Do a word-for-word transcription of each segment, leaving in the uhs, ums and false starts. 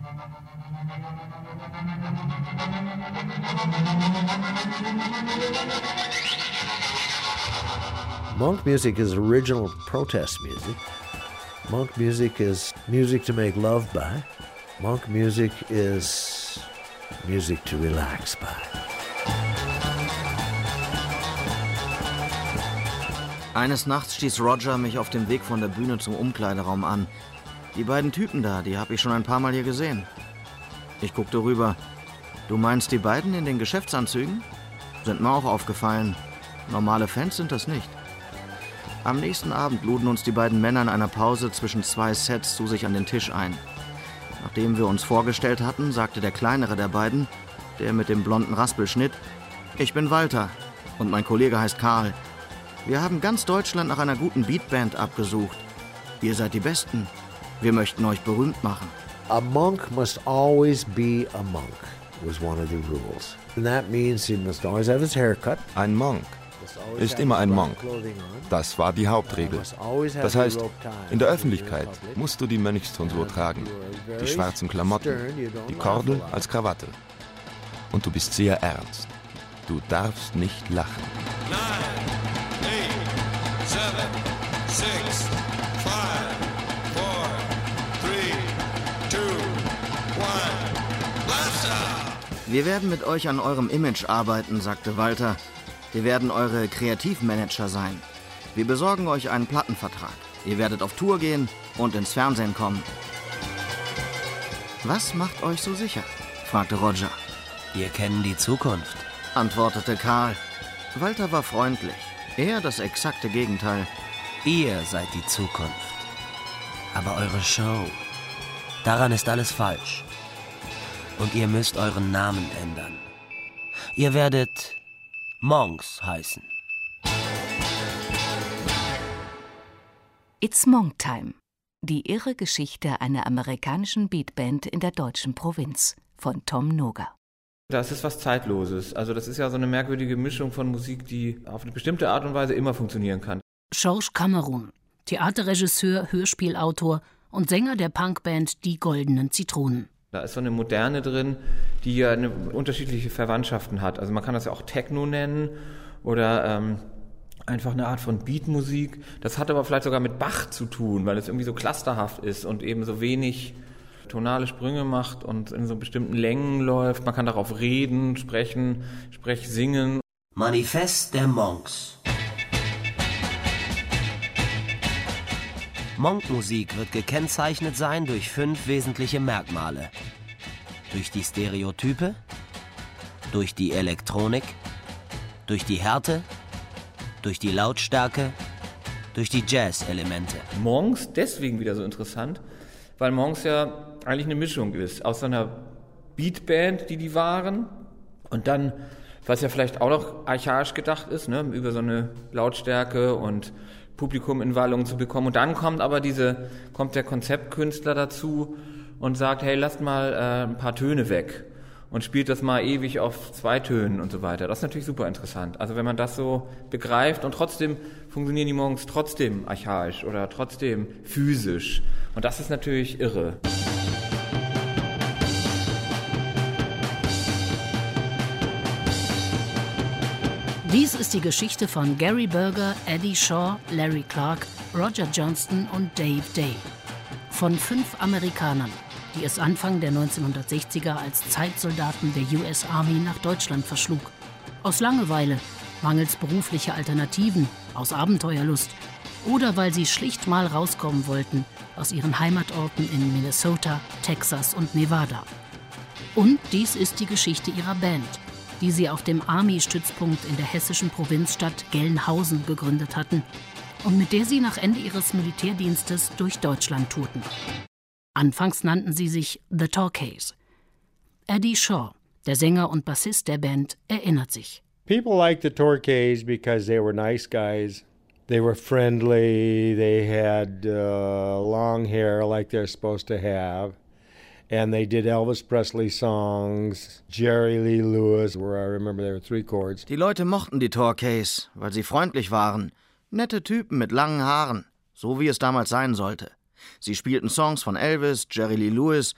Monk music is original protest music. Monk music is music to make love by. Monk music is music to relax by. Eines Nachts stieß Roger mich auf dem Weg von der Bühne zum Umkleideraum an. Die beiden Typen da, die habe ich schon ein paar Mal hier gesehen. Ich guckte rüber. Du meinst die beiden in den Geschäftsanzügen? Sind mir auch aufgefallen. Normale Fans sind das nicht. Am nächsten Abend luden uns die beiden Männer in einer Pause zwischen zwei Sets zu sich an den Tisch ein. Nachdem wir uns vorgestellt hatten, sagte der kleinere der beiden, der mit dem blonden Raspelschnitt, ich bin Walter und mein Kollege heißt Karl. Wir haben ganz Deutschland nach einer guten Beatband abgesucht. Ihr seid die Besten. Wir möchten euch berühmt machen. A monk must always be a monk, was one of the rules. And that means he must always have his hair cut. Ein Monk ist immer ein Monk. Das war die Hauptregel. Das heißt, in der Öffentlichkeit musst du die Mönchstonsur tragen, die schwarzen Klamotten, die Kordel als Krawatte. Und du bist sehr ernst. Du darfst nicht lachen. Nine, eight, seven, six, five, four, three, two, one, blast off! Wir werden mit euch an eurem Image arbeiten, sagte Walter. Wir werden eure Kreativmanager sein. Wir besorgen euch einen Plattenvertrag. Ihr werdet auf Tour gehen und ins Fernsehen kommen. Was macht euch so sicher? Fragte Roger. Wir kennen die Zukunft, Antwortete Karl. Walter war freundlich. Er das exakte Gegenteil. Ihr seid die Zukunft. Aber eure Show, daran ist alles falsch. Und ihr müsst euren Namen ändern. Ihr werdet Monks heißen. It's Monk Time. Die irre Geschichte einer amerikanischen Beatband in der deutschen Provinz von Tom Noger. Das ist was Zeitloses. Also das ist ja so eine merkwürdige Mischung von Musik, die auf eine bestimmte Art und Weise immer funktionieren kann. George Cameron, Theaterregisseur, Hörspielautor und Sänger der Punkband Die Goldenen Zitronen. Da ist so eine Moderne drin, die ja eine unterschiedliche Verwandtschaften hat. Also man kann das ja auch Techno nennen oder ähm, einfach eine Art von Beatmusik. Das hat aber vielleicht sogar mit Bach zu tun, weil es irgendwie so clusterhaft ist und eben so wenig tonale Sprünge macht und in so bestimmten Längen läuft. Man kann darauf reden, sprechen, sprech singen. Manifest der Monks. Monkmusik wird gekennzeichnet sein durch fünf wesentliche Merkmale. Durch die Stereotype, durch die Elektronik, durch die Härte, durch die Lautstärke, durch die Jazz-Elemente. Monks deswegen wieder so interessant, weil Monks ja eigentlich eine Mischung ist aus so einer Beatband, die die waren, und dann, was ja vielleicht auch noch archaisch gedacht ist, ne, über so eine Lautstärke und Publikum in Wallung zu bekommen. Und dann kommt aber diese, kommt der Konzeptkünstler dazu und sagt, hey, lasst mal äh, ein paar Töne weg und spielt das mal ewig auf zwei Tönen und so weiter. Das ist natürlich super interessant. Also wenn man das so begreift und trotzdem funktionieren die Monks trotzdem archaisch oder trotzdem physisch. Und das ist natürlich irre. Dies ist die Geschichte von Gary Berger, Eddie Shaw, Larry Clark, Roger Johnston und Dave Day. Von fünf Amerikanern, die es Anfang der neunzehnhundertsechziger als Zeitsoldaten der U S Army nach Deutschland verschlug. Aus Langeweile, mangels beruflicher Alternativen, aus Abenteuerlust oder weil sie schlicht mal rauskommen wollten aus ihren Heimatorten in Minnesota, Texas und Nevada. Und dies ist die Geschichte ihrer Band, die sie auf dem Army-Stützpunkt in der hessischen Provinzstadt Gelnhausen gegründet hatten und mit der sie nach Ende ihres Militärdienstes durch Deutschland tourten. Anfangs nannten sie sich The Torquays. Eddie Shaw, der Sänger und Bassist der Band, erinnert sich. People liked the Torquays because they were nice guys. They were friendly, they had uh, long hair like they're supposed to have. And they did Elvis Presley songs, Jerry Lee Lewis, where I remember there were three chords. Die Leute mochten die Torquays, weil sie freundlich waren. Nette Typen mit langen Haaren, so wie es damals sein sollte. Sie spielten Songs von Elvis, Jerry Lee Lewis,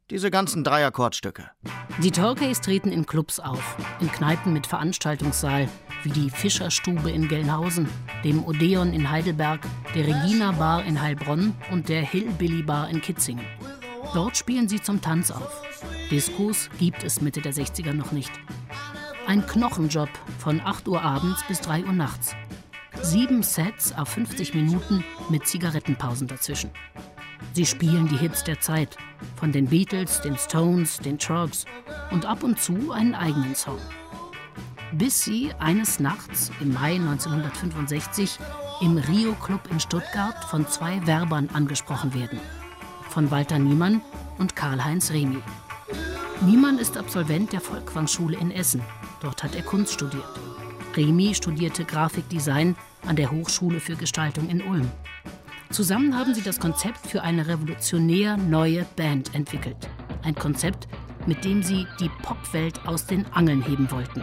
Diese ganzen Drei-Akkordstücke. Die Torquays treten in Clubs auf, in Kneipen mit Veranstaltungssaal, wie die Fischerstube in Gelnhausen, dem Odeon in Heidelberg, der Regina Bar in Heilbronn und der Hillbilly Bar in Kitzingen. Dort spielen sie zum Tanz auf. Diskos gibt es Mitte der sechziger noch nicht. Ein Knochenjob von acht Uhr abends bis drei Uhr nachts. Sieben Sets auf fünfzig Minuten mit Zigarettenpausen dazwischen. Sie spielen die Hits der Zeit, von den Beatles, den Stones, den Troggs und ab und zu einen eigenen Song. Bis sie eines Nachts im Mai neunzehnhundertfünfundsechzig im Rio Club in Stuttgart von zwei Werbern angesprochen werden. Von Walter Niemann und Karl-Heinz Remy. Niemann ist Absolvent der Folkwang-Schule in Essen. Dort hat er Kunst studiert. Remy studierte Grafikdesign an der Hochschule für Gestaltung in Ulm. Zusammen haben sie das Konzept für eine revolutionär neue Band entwickelt. Ein Konzept, mit dem sie die Popwelt aus den Angeln heben wollten.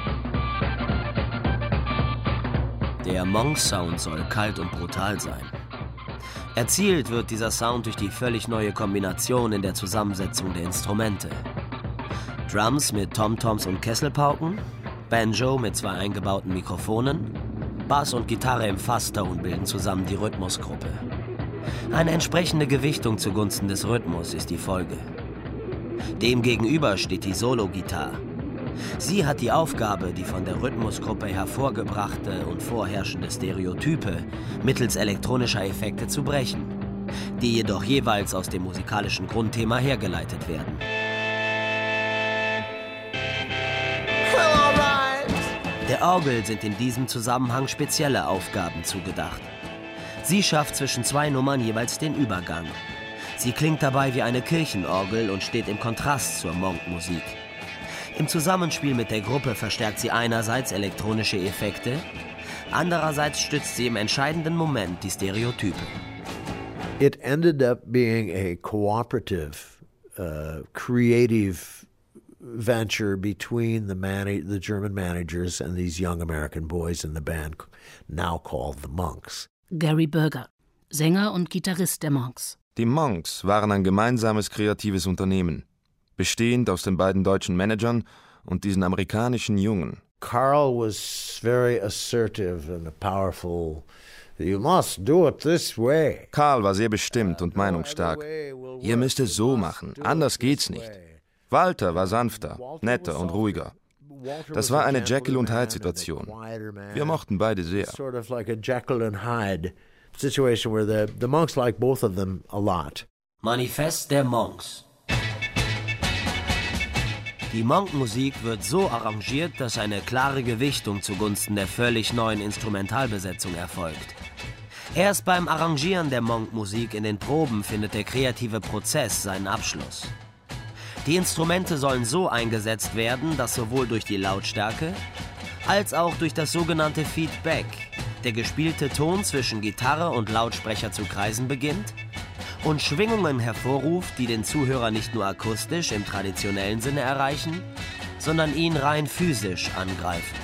Der Monk-Sound soll kalt und brutal sein. Erzielt wird dieser Sound durch die völlig neue Kombination in der Zusammensetzung der Instrumente. Drums mit Tom-Toms und Kesselpauken, Banjo mit zwei eingebauten Mikrofonen, Bass und Gitarre im Fasston bilden zusammen die Rhythmusgruppe. Eine entsprechende Gewichtung zugunsten des Rhythmus ist die Folge. Demgegenüber steht die Solo-Gitarre. Sie hat die Aufgabe, die von der Rhythmusgruppe hervorgebrachte und vorherrschende Stereotype mittels elektronischer Effekte zu brechen, die jedoch jeweils aus dem musikalischen Grundthema hergeleitet werden. Der Orgel sind in diesem Zusammenhang spezielle Aufgaben zugedacht. Sie schafft zwischen zwei Nummern jeweils den Übergang. Sie klingt dabei wie eine Kirchenorgel und steht im Kontrast zur Monk-Musik. Im Zusammenspiel mit der Gruppe verstärkt sie einerseits elektronische Effekte, andererseits stützt sie im entscheidenden Moment die Stereotype. It ended up being a cooperative, uh, creative venture between the man- the German managers and these young American boys in the band now called the Monks. Gary Burger, Sänger und Gitarrist der Monks. Die Monks waren ein gemeinsames kreatives Unternehmen, bestehend aus den beiden deutschen Managern und diesen amerikanischen Jungen. Carl was very assertive and powerful. You must do it this way. Carl war sehr bestimmt und meinungsstark. Ihr müsst es so machen, anders geht's nicht. Walter war sanfter, netter und ruhiger. Das war eine Jekyll und Hyde Situation. Wir mochten beide sehr. Sort of like a Jekyll and Hyde situation where the the Monks like both of them a lot. Manifest der Monks. Die Monk-Musik wird so arrangiert, dass eine klare Gewichtung zugunsten der völlig neuen Instrumentalbesetzung erfolgt. Erst beim Arrangieren der Monk-Musik in den Proben findet der kreative Prozess seinen Abschluss. Die Instrumente sollen so eingesetzt werden, dass sowohl durch die Lautstärke als auch durch das sogenannte Feedback der gespielte Ton zwischen Gitarre und Lautsprecher zu kreisen beginnt und Schwingungen hervorruft, die den Zuhörer nicht nur akustisch im traditionellen Sinne erreichen, sondern ihn rein physisch angreifen.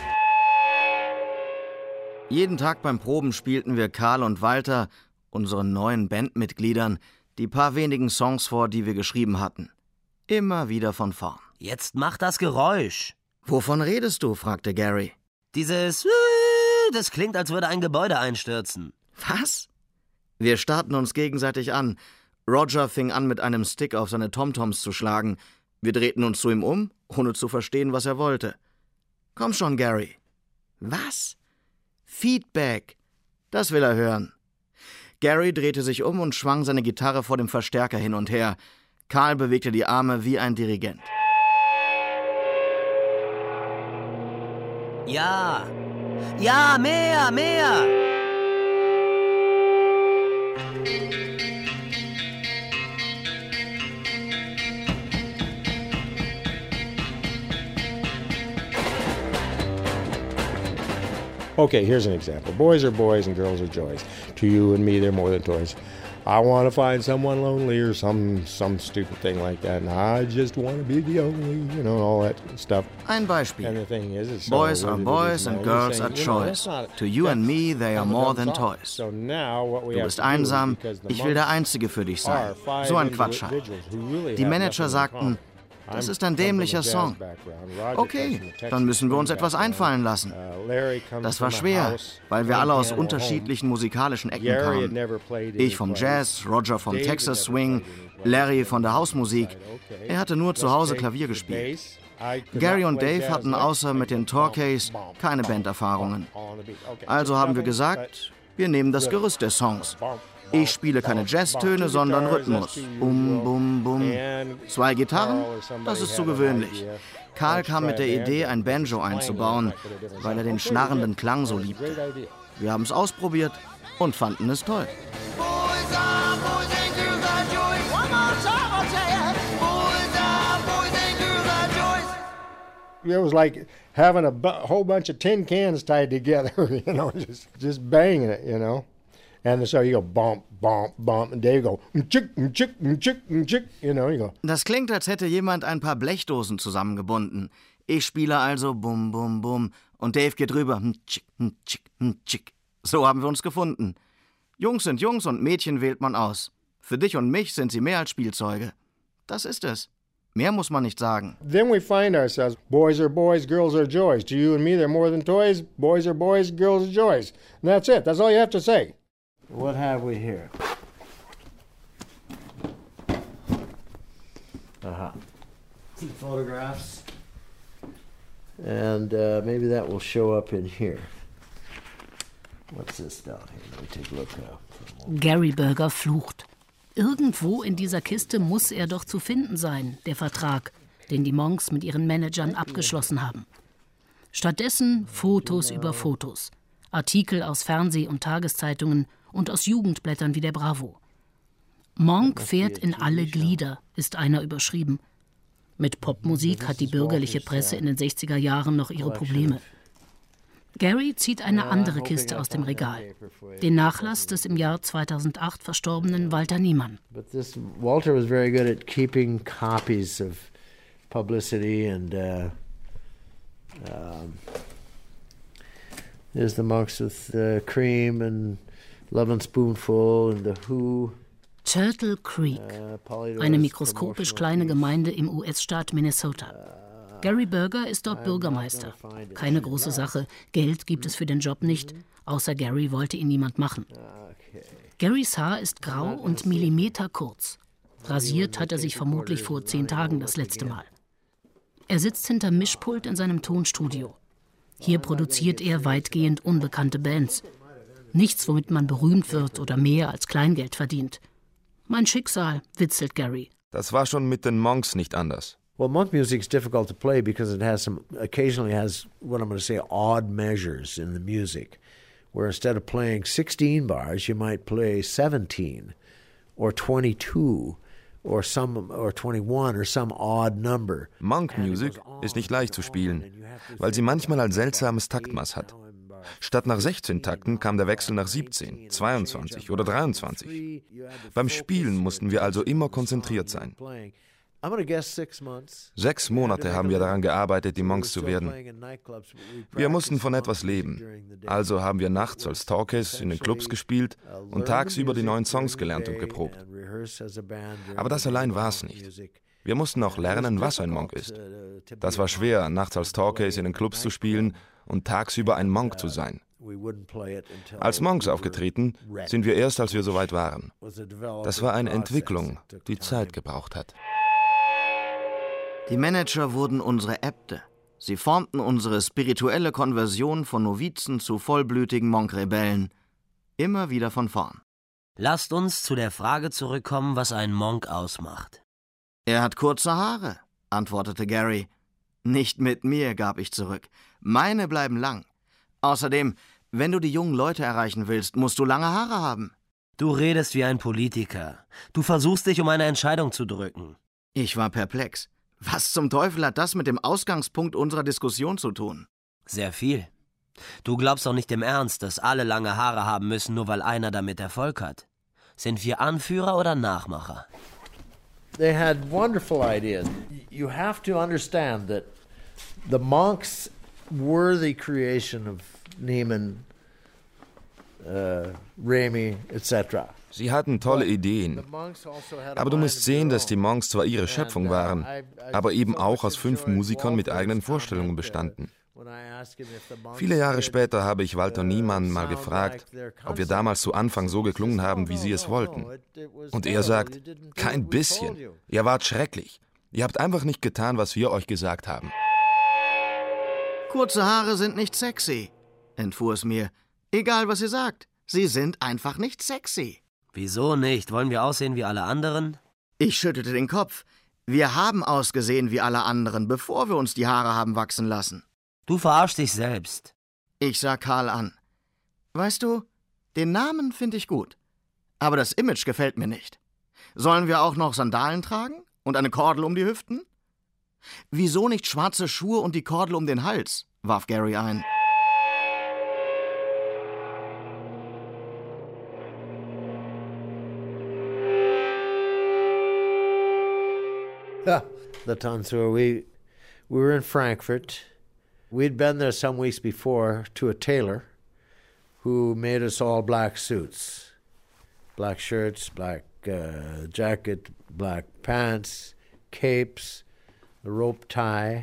Jeden Tag beim Proben spielten wir Karl und Walter, unseren neuen Bandmitgliedern, die paar wenigen Songs vor, die wir geschrieben hatten. Immer wieder von vorn. Jetzt mach das Geräusch. Wovon redest du? Fragte Gary. Dieses, das klingt, als würde ein Gebäude einstürzen. Was? Wir starrten uns gegenseitig an. Roger fing an, mit einem Stick auf seine Tomtoms zu schlagen. Wir drehten uns zu ihm um, ohne zu verstehen, was er wollte. Komm schon, Gary. Was? Feedback. Das will er hören. Gary drehte sich um und schwang seine Gitarre vor dem Verstärker hin und her. Karl bewegte die Arme wie ein Dirigent. Ja, ja, mehr, mehr. Okay, here's an example. Boys are boys and girls are joys. To you and me, they're more than toys. I want to find someone lonely or some some stupid thing like that. And I just want to be the only, you know, all that stuff. Ein Beispiel. And the thing is, it's Boys so are boys and girls are choice. To you and me, they are more than toys. So now what we Du have bist to do, einsam, because the ich will der monks Einzige für dich sein. are five So ein Quatsch halt. individuals who really Die have Manager nothing in sagten, common. das I'm ist ein come from a dämlicher jazz Song. background. Roger comes Okay, from a Texas dann müssen wir uns swing etwas background. einfallen lassen. Uh, Larry comes Das war from a schwer, house, weil wir alle aus one-piano unterschiedlichen musikalischen Ecken Gary had kamen. never played any Ich vom place. Jazz, Roger vom David Texas never Swing, played any place. Larry von der Hausmusik. Okay. Er hatte nur zu Let's Hause take Klavier the gespielt. bass. I could Gary not und play Dave jazz hatten like außer mit den Torquays bum, bum, keine bum, Banderfahrungen. bum, on the beat. Okay. Also haben wir Nothing gesagt, wir nehmen das Gerüst des Songs. Ich spiele keine Jazztöne, sondern Rhythmus. Bum, bum, bum. Zwei Gitarren? Das ist zu gewöhnlich. Karl kam mit der Idee, ein Banjo einzubauen, weil er den schnarrenden Klang so liebte. Wir haben es ausprobiert und fanden es toll. It was like having a bu- whole bunch of tin cans tied together, you know, just just banging it, you know. And so you go bump, bump, bump, and Dave go chick, chick, chick, chick, you know, you go. Das klingt, als hätte jemand ein paar Blechdosen zusammengebunden. Ich spiele also bum, bum, bum und Dave geht rüber. Chick, chick, chick. So haben wir uns gefunden. Jungs sind Jungs und Mädchen wählt man aus. Für dich und mich sind sie mehr als Spielzeuge. Das ist es. Mehr muss man nicht sagen. Then we find ourselves, boys are boys, girls are joys. To you and me, they're more than toys. Boys are boys, girls are joys. And that's it. That's all you have to say. What have we here? Aha. Some photographs. And uh, maybe that will show up in here. What's this down here? Let me take a look now. Gary Burger flucht. Irgendwo in dieser Kiste muss er doch zu finden sein, der Vertrag, den die Monks mit ihren Managern abgeschlossen haben. Stattdessen Fotos über Fotos, Artikel aus Fernseh- und Tageszeitungen und aus Jugendblättern wie der Bravo. Monk fährt in alle Glieder, ist einer überschrieben. Mit Popmusik hat die bürgerliche Presse in den sechziger Jahren noch ihre Probleme. Gary zieht eine andere Kiste aus dem Regal. Den Nachlass des im Jahr zweitausendacht verstorbenen Walter Niemann. But this Walter was very good at keeping copies of publicity and uh, um, there's the Monks with uh, Cream and Love and Spoonful and The Who. Turtle Creek, eine mikroskopisch kleine Gemeinde im U S-Staat Minnesota. Gary Burger ist dort Bürgermeister. Keine große Sache, Geld gibt es für den Job nicht, außer Gary wollte ihn niemand machen. Garys Haar ist grau und millimeterkurz. Rasiert hat er sich vermutlich vor zehn Tagen das letzte Mal. Er sitzt hinterm Mischpult in seinem Tonstudio. Hier produziert er weitgehend unbekannte Bands. Nichts, womit man berühmt wird oder mehr als Kleingeld verdient. Mein Schicksal, witzelt Gary. Das war schon mit den Monks nicht anders. Well, monk music is difficult to play because it has some, occasionally has what I'm going to say, odd measures in the music, where instead of playing sixteen bars, you might play seventeen or twenty-two or some or twenty-one or some odd number. Monk Music ist nicht leicht zu spielen, weil sie manchmal ein seltsames Taktmaß hat. Statt nach sechzehn Takten kam der Wechsel nach siebzehn, zweiundzwanzig oder dreiundzwanzig. Beim Spielen mussten wir also immer konzentriert sein. Sechs Monate haben wir daran gearbeitet, die Monks zu werden. Wir mussten von etwas leben. Also haben wir nachts als Talkies in den Clubs gespielt und tagsüber die neuen Songs gelernt und geprobt. Aber das allein war es nicht. Wir mussten auch lernen, was ein Monk ist. Das war schwer, nachts als Talkies in den Clubs zu spielen und tagsüber ein Monk zu sein. Als Monks aufgetreten sind wir erst, als wir soweit waren. Das war eine Entwicklung, die Zeit gebraucht hat. Die Manager wurden unsere Äbte. Sie formten unsere spirituelle Konversion von Novizen zu vollblütigen Monkrebellen. Immer wieder von vorn. Lasst uns zu der Frage zurückkommen, was einen Monk ausmacht. Er hat kurze Haare, antwortete Gary. Nicht mit mir, gab ich zurück. Meine bleiben lang. Außerdem, wenn du die jungen Leute erreichen willst, musst du lange Haare haben. Du redest wie ein Politiker. Du versuchst dich um eine Entscheidung zu drücken. Ich war perplex. Was zum Teufel hat das mit dem Ausgangspunkt unserer Diskussion zu tun? Sehr viel. Du glaubst doch nicht im Ernst, dass alle lange Haare haben müssen, nur weil einer damit Erfolg hat. Sind wir Anführer oder Nachmacher? They had wonderful ideas. You have to understand that the monks were the creation of Neiman, uh, Remy, et cetera. Sie hatten tolle Ideen. Aber du musst sehen, dass die Monks zwar ihre Schöpfung waren, aber eben auch aus fünf Musikern mit eigenen Vorstellungen bestanden. Viele Jahre später habe ich Walter Niemann mal gefragt, ob wir damals zu Anfang so geklungen haben, wie sie es wollten. Und er sagt, kein bisschen. Ihr wart schrecklich. Ihr habt einfach nicht getan, was wir euch gesagt haben. Kurze Haare sind nicht sexy, entfuhr es mir. Egal, was ihr sagt, sie sind einfach nicht sexy. Wieso nicht? Wollen wir aussehen wie alle anderen? Ich schüttelte den Kopf. Wir haben ausgesehen wie alle anderen, bevor wir uns die Haare haben wachsen lassen. Du verarschst dich selbst. Ich sah Karl an. Weißt du, den Namen finde ich gut. Aber das Image gefällt mir nicht. Sollen wir auch noch Sandalen tragen? Und eine Kordel um die Hüften? Wieso nicht schwarze Schuhe und die Kordel um den Hals? Warf Gary ein. Yeah, the Tonsur. We we were in Frankfurt. We'd been there some weeks before to a tailor who made us all black suits, black shirts, black uh, jacket, black pants, capes, a rope tie.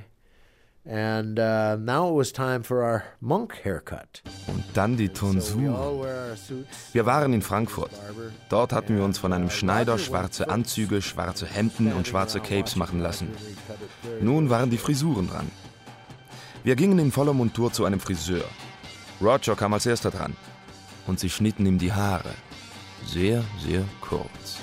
And uh, now it was time for our monk haircut. Und dann die Tonsur. Wir waren in Frankfurt. Dort hatten wir uns von einem Schneider schwarze Anzüge, schwarze Hemden und schwarze Capes machen lassen. Nun waren die Frisuren dran. Wir gingen in voller Montur zu einem Friseur. Roger kam als erster dran. Und sie schnitten ihm die Haare. Sehr, sehr kurz.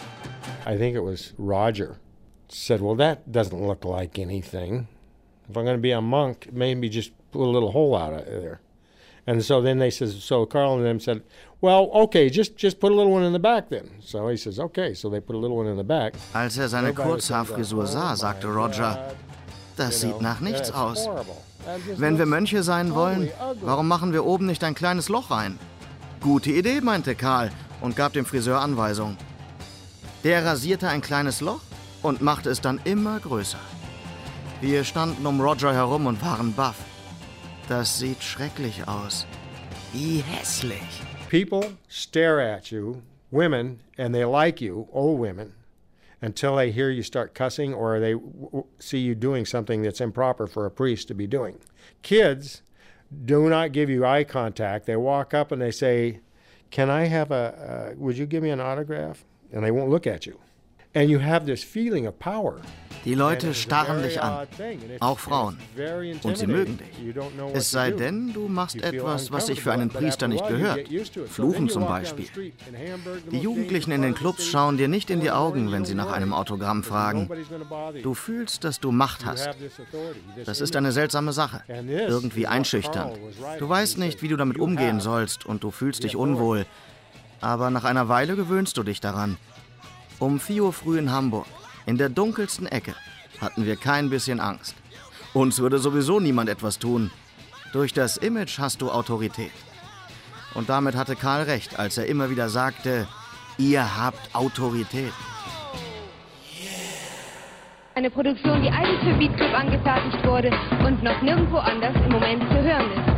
I think it was Roger said, well, that doesn't look like anything. If I'm going to be a monk, maybe just put a little hole out of there. And so then they says, so Carl and them said, well, okay, just just put a little one in the back then. So he says, okay, so they put a little one in the back. Als er seine Kurzhaarfrisur sah, sagte Roger, das sieht nach nichts aus. Wenn wir Mönche sein wollen, warum machen wir oben nicht ein kleines Loch rein? Gute Idee, meinte Karl und gab dem Friseur Anweisung. Der rasierte ein kleines Loch und machte es dann immer größer. Wir standen um Roger herum und waren baff. Das sieht schrecklich aus. Wie hässlich. People stare at you, women, and they like you, old women, until they hear you start cussing or they w- see you doing something that's improper for a priest to be doing. Kids do not give you eye contact. They walk up and they say, can I have a, uh, would you give me an autograph? And they won't look at you. And you have this feeling of power. Die Leute starren dich an, auch Frauen, und sie mögen dich. Es sei denn, du machst etwas, was sich für einen Priester nicht gehört. Fluchen zum Beispiel. Die Jugendlichen in den Clubs schauen dir nicht in die Augen, wenn sie nach einem Autogramm fragen. Du fühlst, dass du Macht hast. Das ist eine seltsame Sache, irgendwie einschüchternd. Du weißt nicht, wie du damit umgehen sollst und du fühlst dich unwohl. Aber nach einer Weile gewöhnst du dich daran. Um vier Uhr früh in Hamburg, in der dunkelsten Ecke, hatten wir kein bisschen Angst. Uns würde sowieso niemand etwas tun. Durch das Image hast du Autorität. Und damit hatte Karl recht, als er immer wieder sagte, ihr habt Autorität. Eine Produktion, die eigens für Beat Club angefertigt wurde und noch nirgendwo anders im Moment zu hören ist.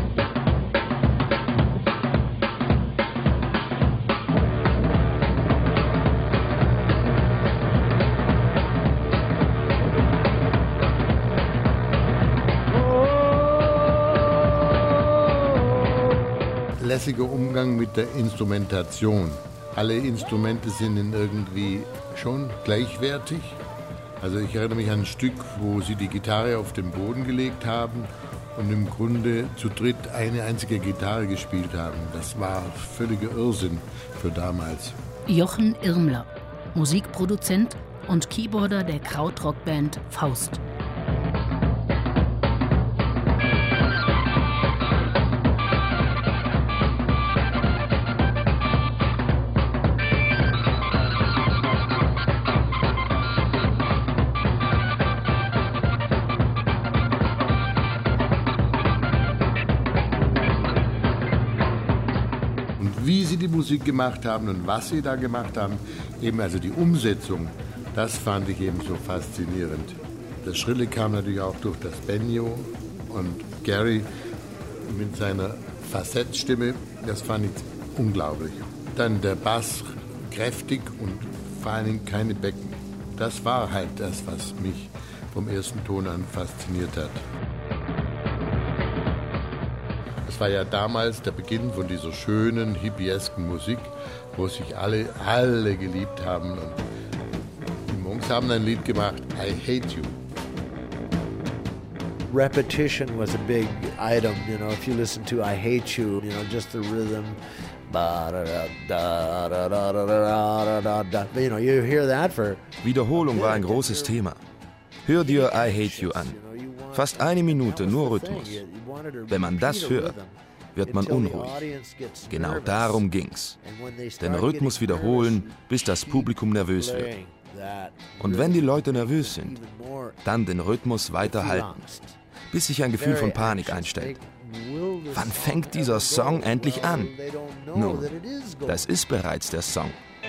Lässiger Umgang mit der Instrumentation. Alle Instrumente sind in irgendwie schon gleichwertig. Also ich erinnere mich an ein Stück, wo sie die Gitarre auf den Boden gelegt haben und im Grunde zu dritt eine einzige Gitarre gespielt haben. Das war völliger Irrsinn für damals. Jochen Irmler, Musikproduzent und Keyboarder der Krautrockband Faust. Musik gemacht haben und was sie da gemacht haben, eben also die Umsetzung, das fand ich eben so faszinierend. Das Schrille kam natürlich auch durch das Banjo und Gary mit seiner Facettstimme, das fand ich unglaublich. Dann der Bass, kräftig und vor allen Dingen keine Becken. Das war halt das, was mich vom ersten Ton an fasziniert hat. Das war ja damals der Beginn von dieser schönen, hippiesken Musik, wo sich alle, alle geliebt haben. Und die Monks haben ein Lied gemacht, I Hate You. Repetition was a big item, you know, if you listen to I Hate You, you know, just the rhythm, you know, you hear that for... Wiederholung war ein großes Thema. Hör dir I Hate You an. Fast eine Minute nur Rhythmus. Wenn man das hört, wird man unruhig. Genau darum ging's. Den Rhythmus wiederholen, bis das Publikum nervös wird. Und wenn die Leute nervös sind, dann den Rhythmus weiterhalten, bis sich ein Gefühl von Panik einstellt. Wann fängt dieser Song endlich an? Nun, das ist bereits der Song.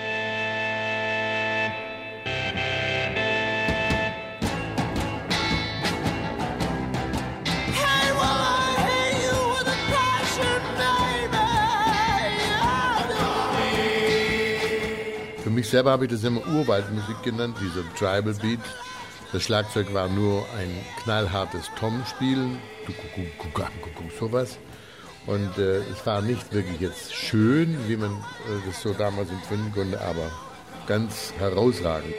Für mich selber habe ich das immer Urwaldmusik genannt, dieser Tribal Beat. Das Schlagzeug war nur ein knallhartes Tom-Spielen, sowas. Und äh, es war nicht wirklich jetzt schön, wie man äh, das so damals empfinden konnte, aber ganz herausragend.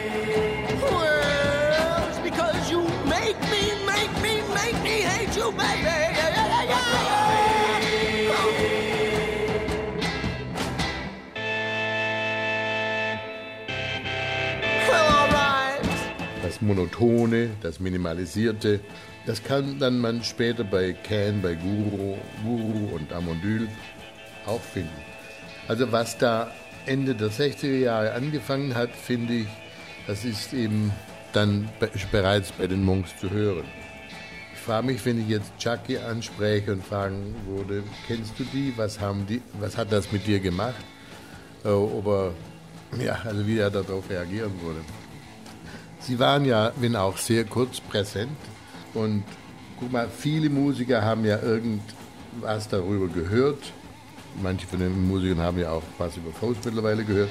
Das Monotone, das Minimalisierte, das kann dann man später bei Can, bei Guru, Guru und Amondyl auch finden. Also was da Ende der sechziger Jahre angefangen hat, finde ich, das ist eben dann be- bereits bei den Monks zu hören. Ich frage mich, wenn ich jetzt Chucky anspreche und fragen würde, kennst du die, was haben die, was hat das mit dir gemacht? Äh, ob er, ja, also wie er darauf reagieren würde. Sie waren ja, wenn auch sehr kurz, präsent. Und guck mal, viele Musiker haben ja irgendwas darüber gehört. Manche von den Musikern haben ja auch was über Faust mittlerweile gehört.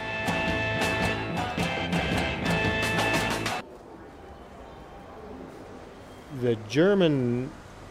The German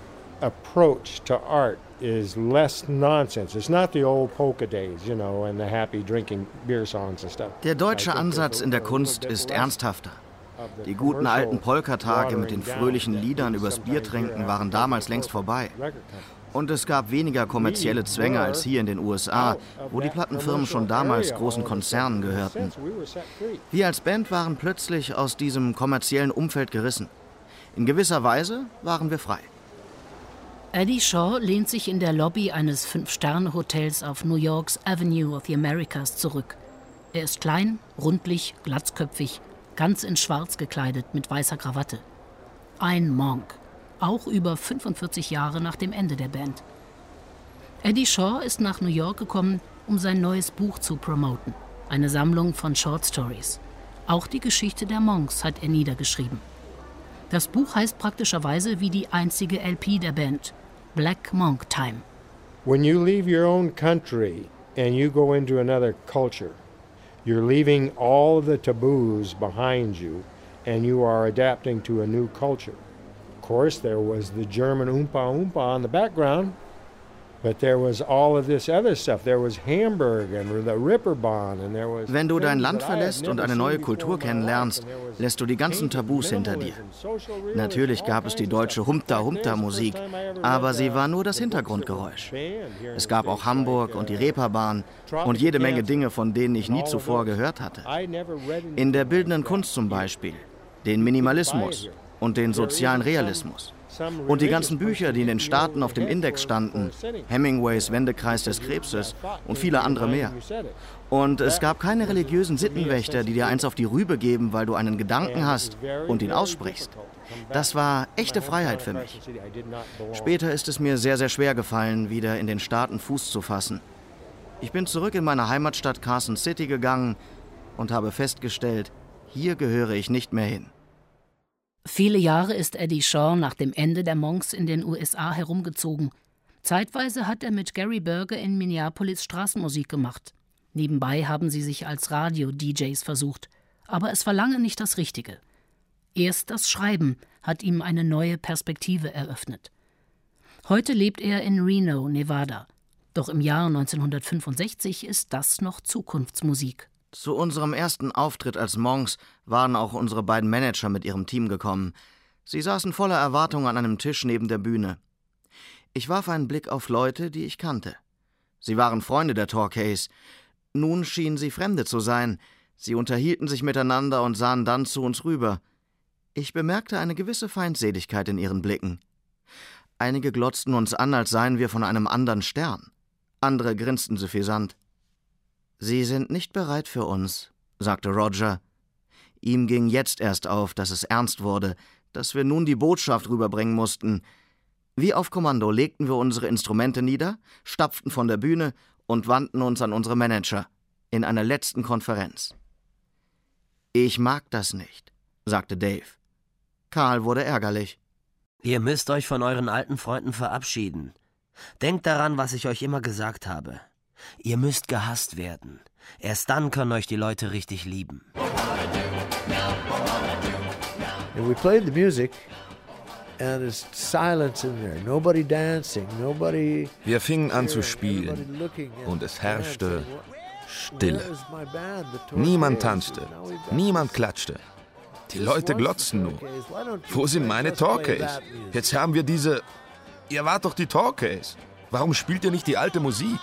approach to art is less nonsense. It's not the old polka days, you know, and the happy drinking beer songs and stuff. Der deutsche Ansatz in der Kunst ist ernsthafter. Die guten alten Polkatage mit den fröhlichen Liedern übers Biertrinken waren damals längst vorbei. Und es gab weniger kommerzielle Zwänge als hier in den U S A, wo die Plattenfirmen schon damals großen Konzernen gehörten. Wir als Band waren plötzlich aus diesem kommerziellen Umfeld gerissen. In gewisser Weise waren wir frei. Eddie Shaw lehnt sich in der Lobby eines Fünf-Sterne-Hotels auf New Yorks Avenue of the Americas zurück. Er ist klein, rundlich, glatzköpfig, ganz in Schwarz gekleidet mit weißer Krawatte. Ein Monk, auch über fünfundvierzig Jahre nach dem Ende der Band. Eddie Shaw ist nach New York gekommen, um sein neues Buch zu promoten. Eine Sammlung von Short Stories. Auch die Geschichte der Monks hat er niedergeschrieben. Das Buch heißt praktischerweise wie die einzige L P der Band, Black Monk Time. When you leave your own country and you go into another culture, you're leaving all the taboos behind you and you are adapting to a new culture. Of course, there was the German Oompa Oompa on the background, but there was all of this other stuff. There was Hamburg and the Ripperbahn and there was... Wenn du dein Land verlässt und eine neue Kultur kennenlernst, lässt du die ganzen Tabus hinter dir. Natürlich gab es die deutsche Humta-Humta-Musik, aber sie war nur das Hintergrundgeräusch. Es gab auch Hamburg und die Reeperbahn und jede Menge Dinge, von denen ich nie zuvor gehört hatte. In der bildenden Kunst zum Beispiel, den Minimalismus und den sozialen Realismus. Und die ganzen Bücher, die in den Staaten auf dem Index standen, Hemingways Wendekreis des Krebses und viele andere mehr. Und es gab keine religiösen Sittenwächter, die dir eins auf die Rübe geben, weil du einen Gedanken hast und ihn aussprichst. Das war echte Freiheit für mich. Später ist es mir sehr, sehr schwer gefallen, wieder in den Staaten Fuß zu fassen. Ich bin zurück in meine Heimatstadt Carson City gegangen und habe festgestellt, hier gehöre ich nicht mehr hin. Viele Jahre ist Eddie Shaw nach dem Ende der Monks in den U S A herumgezogen. Zeitweise hat er mit Gary Berger in Minneapolis Straßenmusik gemacht. Nebenbei haben sie sich als Radio-D Js versucht. Aber es war lange nicht das Richtige. Erst das Schreiben hat ihm eine neue Perspektive eröffnet. Heute lebt er in Reno, Nevada. Doch im Jahr neunzehnhundertfünfundsechzig ist das noch Zukunftsmusik. Zu unserem ersten Auftritt als Monks waren auch unsere beiden Manager mit ihrem Team gekommen. Sie saßen voller Erwartung an einem Tisch neben der Bühne. Ich warf einen Blick auf Leute, die ich kannte. Sie waren Freunde der Torquays. Nun schienen sie Fremde zu sein. Sie unterhielten sich miteinander und sahen dann zu uns rüber. Ich bemerkte eine gewisse Feindseligkeit in ihren Blicken. Einige glotzten uns an, als seien wir von einem anderen Stern. Andere grinsten suffisant. »Sie sind nicht bereit für uns«, sagte Roger. Ihm ging jetzt erst auf, dass es ernst wurde, dass wir nun die Botschaft rüberbringen mussten. Wie auf Kommando legten wir unsere Instrumente nieder, stapften von der Bühne und wandten uns an unsere Manager in einer letzten Konferenz. »Ich mag das nicht«, sagte Dave. Carl wurde ärgerlich. »Ihr müsst euch von euren alten Freunden verabschieden. Denkt daran, was ich euch immer gesagt habe. Ihr müsst gehasst werden. Erst dann können euch die Leute richtig lieben.« And we played the music, and there's silence in there. Nobody dancing, nobody. Wir fingen an zu spielen, und es herrschte Stille. Niemand tanzte, niemand klatschte. Die Leute glotzten nur. Wo sind meine Torquays? Jetzt haben wir diese... Ihr wart doch die Torquays. Warum spielt ihr nicht die alte Musik?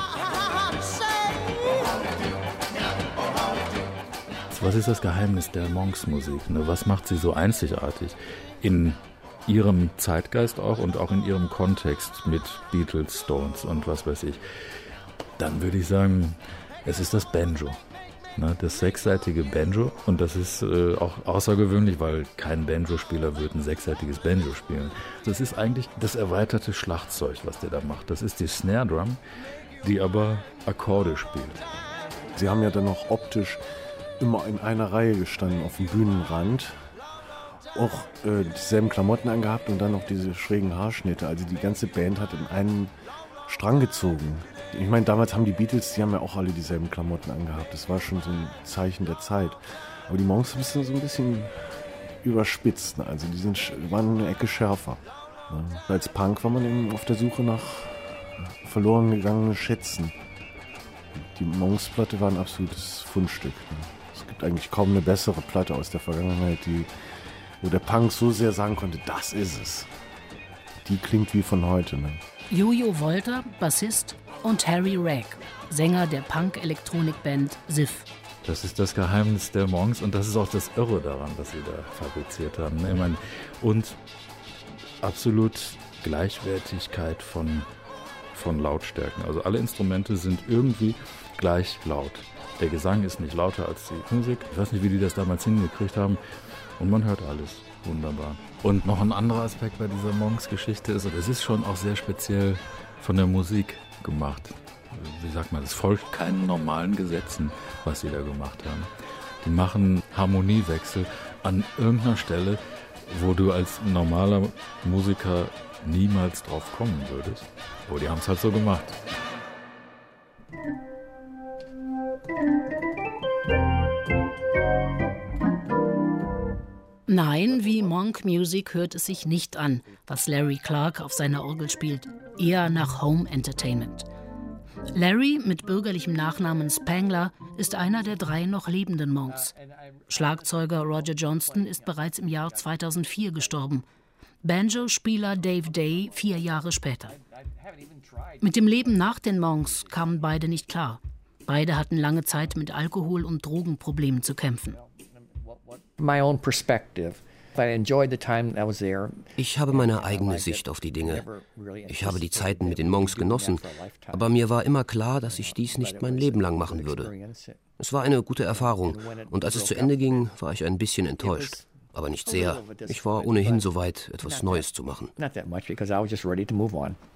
Was ist das Geheimnis der Monks-Musik? Was macht sie so einzigartig? In ihrem Zeitgeist auch und auch in ihrem Kontext mit Beatles, Stones und was weiß ich. Dann würde ich sagen, es ist das Banjo. Das sechsseitige Banjo. Und das ist äh, auch außergewöhnlich, weil kein Banjo-Spieler würde ein sechsseitiges Banjo spielen. Das ist eigentlich das erweiterte Schlagzeug, was der da macht. Das ist die Snare Drum, die aber Akkorde spielt. Sie haben ja dann noch optisch immer in einer Reihe gestanden auf dem Bühnenrand, auch äh, dieselben Klamotten angehabt und dann noch diese schrägen Haarschnitte. Also die ganze Band hat in einen Strang gezogen. Ich meine, damals haben die Beatles, die haben ja auch alle dieselben Klamotten angehabt. Das war schon so ein Zeichen der Zeit. Aber die Monks sind so ein bisschen überspitzt. Ne? Also die sind, waren eine Ecke schärfer. Ne? Als Punk war man eben auf der Suche nach verloren gegangenen Schätzen. Die Monks-Platte war ein absolutes Fundstück. Ne? Es gibt eigentlich kaum eine bessere Platte aus der Vergangenheit, die, wo der Punk so sehr sagen konnte, das ist es. Die klingt wie von heute. Ne? Jojo Wolter, Bassist, und Harry Ragg, Sänger der Punk-Elektronik-Band Ziff. Das ist das Geheimnis der Monks und das ist auch das Irre daran, was sie da fabriziert haben. Ich meine, und absolut Gleichwertigkeit von, von Lautstärken. Also alle Instrumente sind irgendwie gleich laut. Der Gesang ist nicht lauter als die Musik. Ich weiß nicht, wie die das damals hingekriegt haben. Und man hört alles wunderbar. Und noch ein anderer Aspekt bei dieser Monks-Geschichte ist, es ist schon auch sehr speziell von der Musik gemacht. Wie sagt man, es folgt keinen normalen Gesetzen, was sie da gemacht haben. Die machen Harmoniewechsel an irgendeiner Stelle, wo du als normaler Musiker niemals drauf kommen würdest. Aber die haben es halt so gemacht. Nein, wie Monk Music hört es sich nicht an, was Larry Clark auf seiner Orgel spielt. Eher nach Home Entertainment. Larry, mit bürgerlichem Nachnamen Spangler, ist einer der drei noch lebenden Monks. Schlagzeuger Roger Johnston ist bereits im Jahr zweitausendvier gestorben. Banjo-Spieler Dave Day vier Jahre später. Mit dem Leben nach den Monks kamen beide nicht klar. Beide hatten lange Zeit mit Alkohol- und Drogenproblemen zu kämpfen. My own perspective. Ich habe meine eigene Sicht auf die Dinge. Ich habe die Zeiten mit den Monks genossen, aber mir war immer klar, dass ich dies nicht mein Leben lang machen würde. Es war eine gute Erfahrung und als es zu Ende ging, war ich ein bisschen enttäuscht. Aber nicht sehr. Ich war ohnehin so weit, etwas Neues zu machen.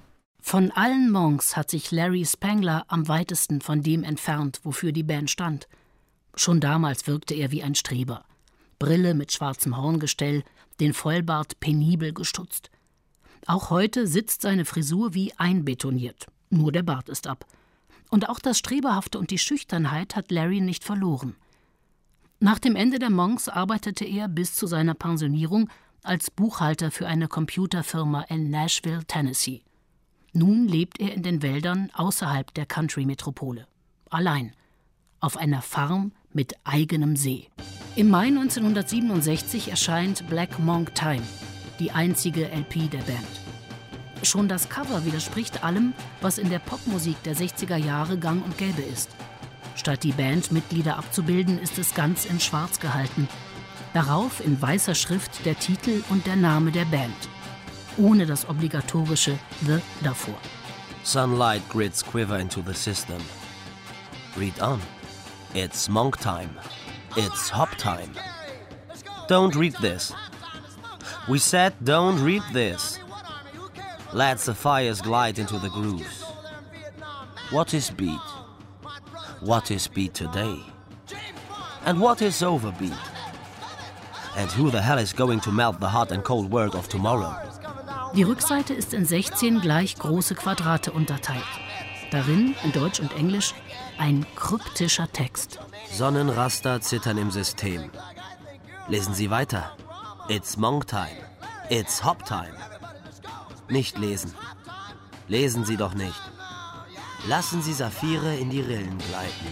Von allen Monks hat sich Larry Spangler am weitesten von dem entfernt, wofür die Band stand. Schon damals wirkte er wie ein Streber. Brille mit schwarzem Horngestell, den Vollbart penibel gestutzt. Auch heute sitzt seine Frisur wie einbetoniert, nur der Bart ist ab. Und auch das Streberhafte und die Schüchternheit hat Larry nicht verloren. Nach dem Ende der Monks arbeitete er bis zu seiner Pensionierung als Buchhalter für eine Computerfirma in Nashville, Tennessee. Nun lebt er in den Wäldern außerhalb der Country-Metropole. Allein. Auf einer Farm mit eigenem See. Im Mai neunzehnhundertsiebenundsechzig erscheint Black Monk Time, die einzige L P der Band. Schon das Cover widerspricht allem, was in der Popmusik der sechziger Jahre gang und gäbe ist. Statt die Bandmitglieder abzubilden, ist es ganz in Schwarz gehalten. Darauf in weißer Schrift der Titel und der Name der Band. Ohne das obligatorische The davor. Sunlight grids quiver into the system. Read on. It's monk time. It's hop time. Don't read this. We said don't read this. Let the fires glide into the grooves. What is beat? What is beat today? And what is overbeat? And who the hell is going to melt the hot and cold world of tomorrow? Die Rückseite ist in sechzehn gleich große Quadrate unterteilt. Darin, in Deutsch und Englisch, ein kryptischer Text. Sonnenraster zittern im System. Lesen Sie weiter. It's monk time. It's hop time. Nicht lesen. Lesen Sie doch nicht. Lassen Sie Saphire in die Rillen gleiten.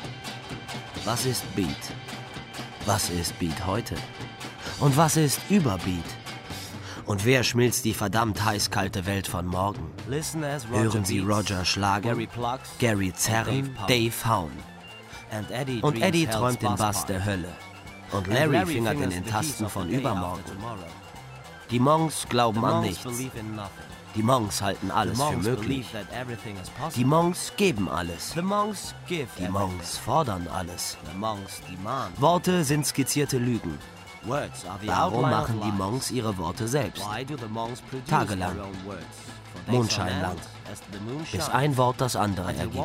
Was ist Beat? Was ist Beat heute? Und was ist Überbeat? Und wer schmilzt die verdammt heiß-kalte Welt von morgen? Hören Sie Roger schlagen, Gary zerren, Dave hauen. Und Eddie träumt den Bass der Hölle. Und Larry fingert in den Tasten von übermorgen. Die Monks glauben an nichts. Die Monks halten alles für möglich. Die Monks geben alles. Die Monks fordern alles. Worte sind skizzierte Lügen. Warum machen die Monks ihre Worte selbst? Tagelang, mondscheinlang, bis ein Wort das andere ergibt.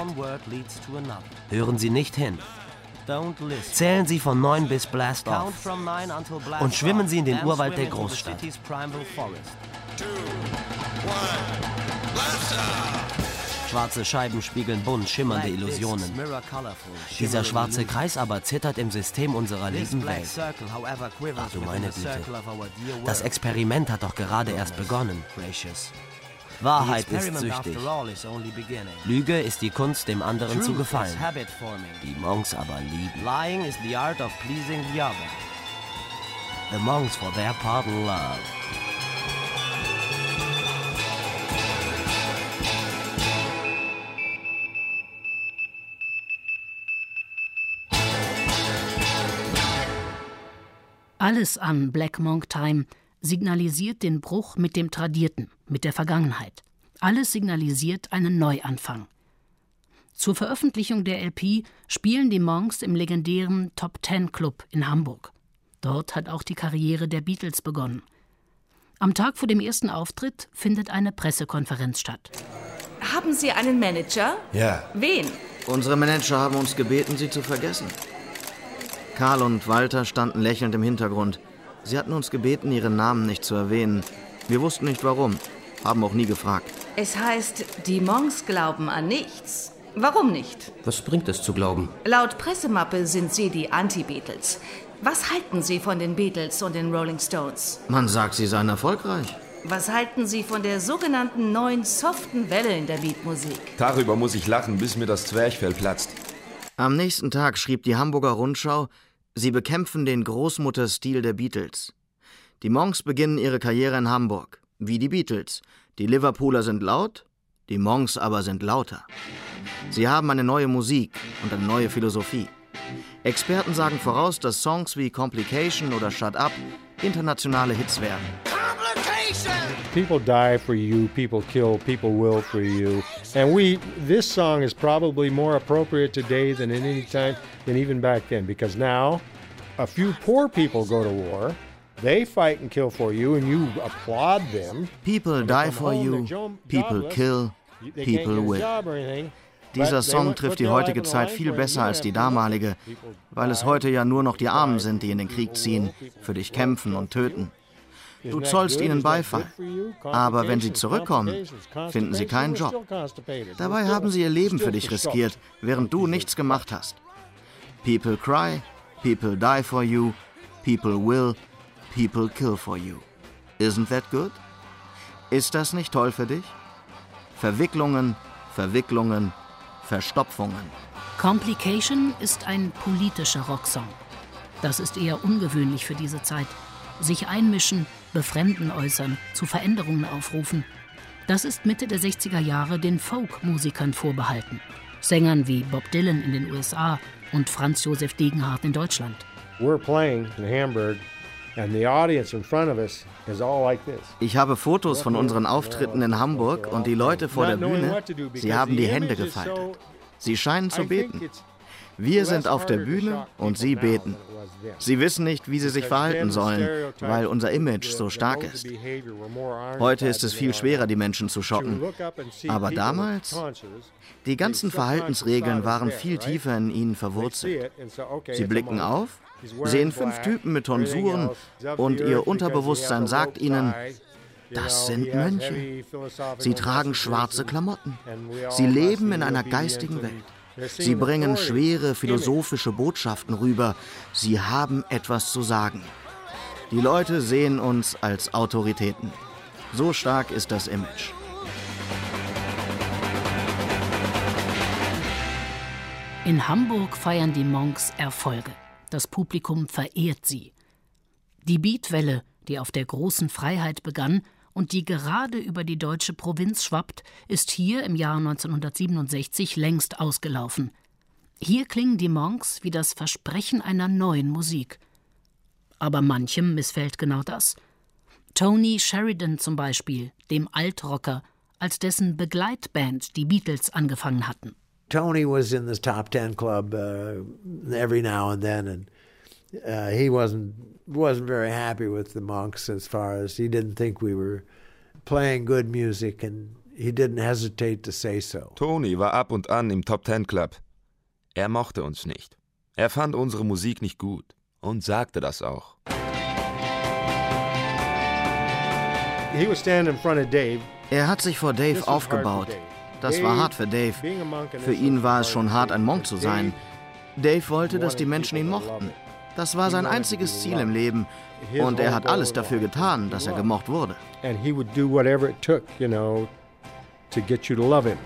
Hören Sie nicht hin. Zählen Sie von neun bis Blast Off und schwimmen Sie in den Urwald der Großstadt. Schwarze Scheiben spiegeln bunt schimmernde Illusionen. Dieser schwarze Kreis aber zittert im System unserer lieben Welt. Ach du meine Güte. Das Experiment hat doch gerade erst begonnen. Wahrheit ist süchtig. Lüge ist die Kunst, dem anderen zu gefallen. Die Monks aber lieben. Lying is the art of pleasing the other. The monks for their part love. Alles an Black Monk Time signalisiert den Bruch mit dem Tradierten, mit der Vergangenheit. Alles signalisiert einen Neuanfang. Zur Veröffentlichung der L P spielen die Monks im legendären Top Ten Club in Hamburg. Dort hat auch die Karriere der Beatles begonnen. Am Tag vor dem ersten Auftritt findet eine Pressekonferenz statt. Haben Sie einen Manager? Ja. Wen? Unsere Manager haben uns gebeten, Sie zu vergessen. Karl und Walter standen lächelnd im Hintergrund. Sie hatten uns gebeten, ihren Namen nicht zu erwähnen. Wir wussten nicht warum, haben auch nie gefragt. Es heißt, die Monks glauben an nichts. Warum nicht? Was bringt es zu glauben? Laut Pressemappe sind Sie die Anti-Beatles. Was halten Sie von den Beatles und den Rolling Stones? Man sagt, sie seien erfolgreich. Was halten Sie von der sogenannten neuen soften Welle in der Beatmusik? Darüber muss ich lachen, bis mir das Zwerchfell platzt. Am nächsten Tag schrieb die Hamburger Rundschau, sie bekämpfen den Großmutterstil der Beatles. Die Monks beginnen ihre Karriere in Hamburg, wie die Beatles. Die Liverpooler sind laut, die Monks aber sind lauter. Sie haben eine neue Musik und eine neue Philosophie. Experten sagen voraus, dass Songs wie Complication oder Shut Up internationale Hits werden. People die for you, people kill, people will for you. And we, this song is probably more appropriate today than at any time, than even back then. Because now, a few poor people go to war, they fight and kill for you, and you applaud them. People die for you, people kill, People Will. Dieser Song trifft die heutige Zeit viel besser als die damalige, weil es heute ja nur noch die Armen sind, die in den Krieg ziehen, für dich kämpfen und töten. Du zollst ihnen Beifall, aber wenn sie zurückkommen, finden sie keinen Job. Dabei haben sie ihr Leben für dich riskiert, während du nichts gemacht hast. People cry, people die for you, people will, people kill for you. Isn't that good? Ist das nicht toll für dich? Verwicklungen, Verwicklungen, Verstopfungen. Complication ist ein politischer Rocksong. Das ist eher ungewöhnlich für diese Zeit. Sich einmischen, befremden äußern, zu Veränderungen aufrufen. Das ist Mitte der sechziger Jahre den Folk-Musikern vorbehalten. Sängern wie Bob Dylan in den U S A und Franz Josef Degenhardt in Deutschland. We're playing in Hamburg and the audience in front of us is all like this. Ich habe Fotos von unseren Auftritten in Hamburg und die Leute vor der Bühne, sie haben die Hände gefaltet. Sie scheinen zu beten. Wir sind auf der Bühne und sie beten. Sie wissen nicht, wie sie sich verhalten sollen, weil unser Image so stark ist. Heute ist es viel schwerer, die Menschen zu schocken. Aber damals, die ganzen Verhaltensregeln waren viel tiefer in ihnen verwurzelt. Sie blicken auf, sehen fünf Typen mit Tonsuren und ihr Unterbewusstsein sagt ihnen, das sind Mönche. Sie tragen schwarze Klamotten. Sie leben in einer geistigen Welt. Sie bringen schwere philosophische Botschaften rüber. Sie haben etwas zu sagen. Die Leute sehen uns als Autoritäten. So stark ist das Image. In Hamburg feiern die Monks Erfolge. Das Publikum verehrt sie. Die Beatwelle, die auf der großen Freiheit begann und die gerade über die deutsche Provinz schwappt, ist hier im Jahr neunzehnhundertsiebenundsechzig längst ausgelaufen. Hier klingen die Monks wie das Versprechen einer neuen Musik. Aber manchem missfällt genau das. Tony Sheridan zum Beispiel, dem Altrocker, als dessen Begleitband die Beatles angefangen hatten. Tony was in the top ten club uh, every now and then, and uh, he wasn't wasn't very happy with the Monks as far as he didn't think we were playing good music, and he didn't hesitate to say so. Tony war ab und an im Top Ten Club. Er mochte uns nicht. Er fand unsere Musik nicht gut und sagte das auch. He was standing in front of Dave. Er hat sich vor Dave aufgebaut. Das war hart für Dave. Für ihn war es schon hart, ein Monk zu sein. Dave wollte, dass die Menschen ihn mochten. Das war sein einziges Ziel im Leben. Und er hat alles dafür getan, dass er gemocht wurde. And he would do whatever it took, you know, to get you to love him.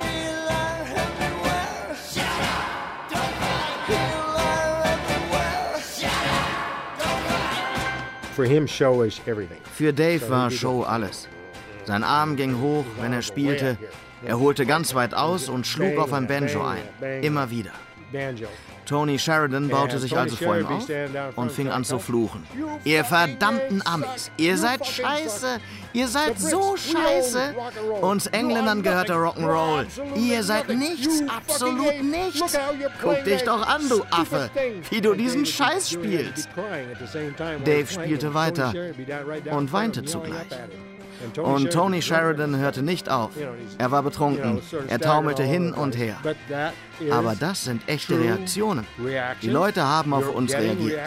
For him, show is everything. Für Dave war Show alles. Sein Arm ging hoch, wenn er spielte. Er holte ganz weit aus und schlug auf ein Banjo ein. Immer wieder. Tony Sheridan baute sich also vor ihm auf und fing an zu fluchen. Ihr verdammten Amis, ihr seid scheiße, ihr seid so scheiße. Uns Engländern gehört der Rock'n'Roll. Ihr seid nichts, absolut nichts. Guck dich doch an, du Affe, wie du diesen Scheiß spielst. Dave spielte weiter und weinte zugleich. Und Tony Sheridan hörte nicht auf. Er war betrunken. Er taumelte hin und her. Aber das sind echte Reaktionen. Die Leute haben auf uns reagiert.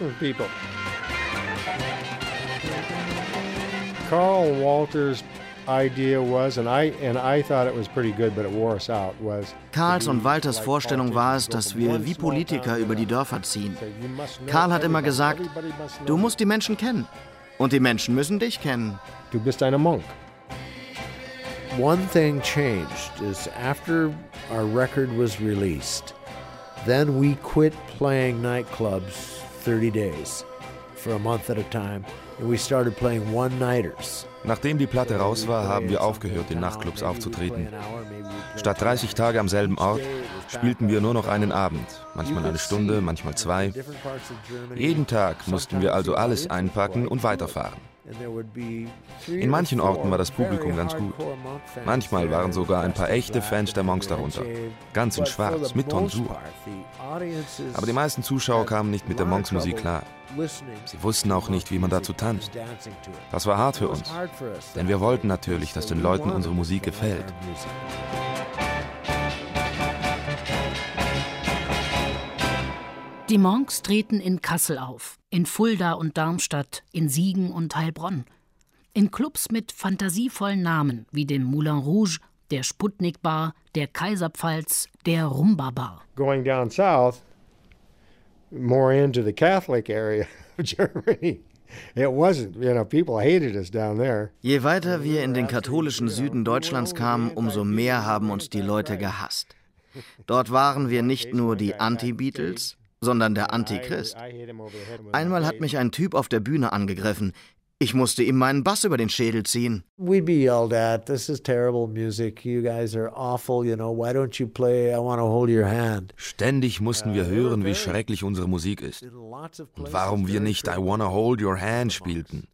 Carl Walters' idea was, and I and I thought it was pretty good, but it wore us out. Was Karls und Walters Vorstellung war es, dass wir wie Politiker über die Dörfer ziehen. Karl hat immer gesagt, du musst die Menschen kennen. Und die Menschen müssen dich kennen. Du bist ein Monk. One thing changed is after our record was released, then we quit playing nightclubs thirty days for a month at a time, and we started playing one-nighters. Nachdem die Platte raus war, haben wir aufgehört, in Nachtclubs aufzutreten. Statt dreißig Tage am selben Ort spielten wir nur noch einen Abend, manchmal eine Stunde, manchmal zwei. Jeden Tag mussten wir also alles einpacken und weiterfahren. In manchen Orten war das Publikum ganz gut. Manchmal waren sogar ein paar echte Fans der Monks darunter. Ganz in schwarz, mit Tonsur. Aber die meisten Zuschauer kamen nicht mit der Monks-Musik klar. Sie wussten auch nicht, wie man dazu tanzt. Das war hart für uns, denn wir wollten natürlich, dass den Leuten unsere Musik gefällt. Die Monks treten in Kassel auf, in Fulda und Darmstadt, in Siegen und Heilbronn. In Clubs mit fantasievollen Namen wie dem Moulin Rouge, der Sputnik Bar, der Kaiserpfalz, der Rumba Bar. Going down south, more into the Catholic area of Germany. It wasn't, you know, people hated us down there. Je weiter wir in den katholischen Süden Deutschlands kamen, umso mehr haben uns die Leute gehasst. Dort waren wir nicht nur die Anti-Beatles, sondern der Antichrist. Einmal hat mich ein Typ auf der Bühne angegriffen. Ich musste ihm meinen Bass über den Schädel ziehen. We'd be yelled at. This is terrible music. You guys are awful. You know, why don't you play I Want to Hold Your Hand? Ständig mussten wir hören, wie schrecklich unsere Musik ist. Und warum wir nicht I Wanna Hold Your Hand spielten.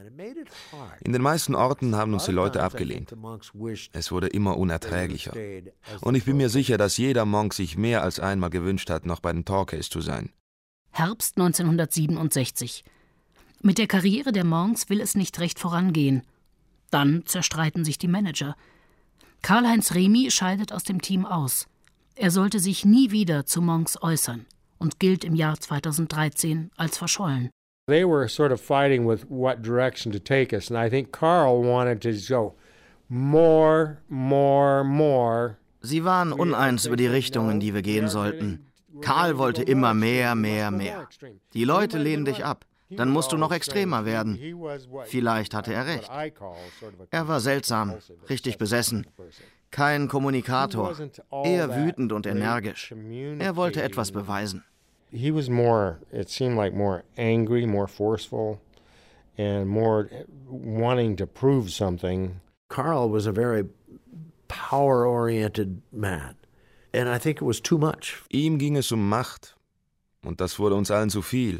In den meisten Orten haben uns die Leute abgelehnt. Es wurde immer unerträglicher. Und ich bin mir sicher, dass jeder Monk sich mehr als einmal gewünscht hat, noch bei den Talkies zu sein. Herbst neunzehnhundertsiebenundsechzig. Mit der Karriere der Monks will es nicht recht vorangehen. Dann zerstreiten sich die Manager. Karl-Heinz Remy scheidet aus dem Team aus. Er sollte sich nie wieder zu Monks äußern und gilt im Jahr zweitausenddreizehn als verschollen. They were sort of fighting with what direction to take us, and I think Carl wanted to go more, more, more. Sie waren uneins über die Richtung, in die wir gehen sollten. Karl wollte immer mehr, mehr, mehr. Die Leute lehnen dich ab. Dann musst du noch extremer werden. Vielleicht hatte er recht. Er war seltsam, richtig besessen. Kein Kommunikator, eher wütend und energisch. Er wollte etwas beweisen. He was more, it seemed like more angry, more forceful, and more wanting to prove something. Carl was a very power-oriented man, and I think it was too much. Ihm ging es um Macht, und das wurde uns allen zu viel.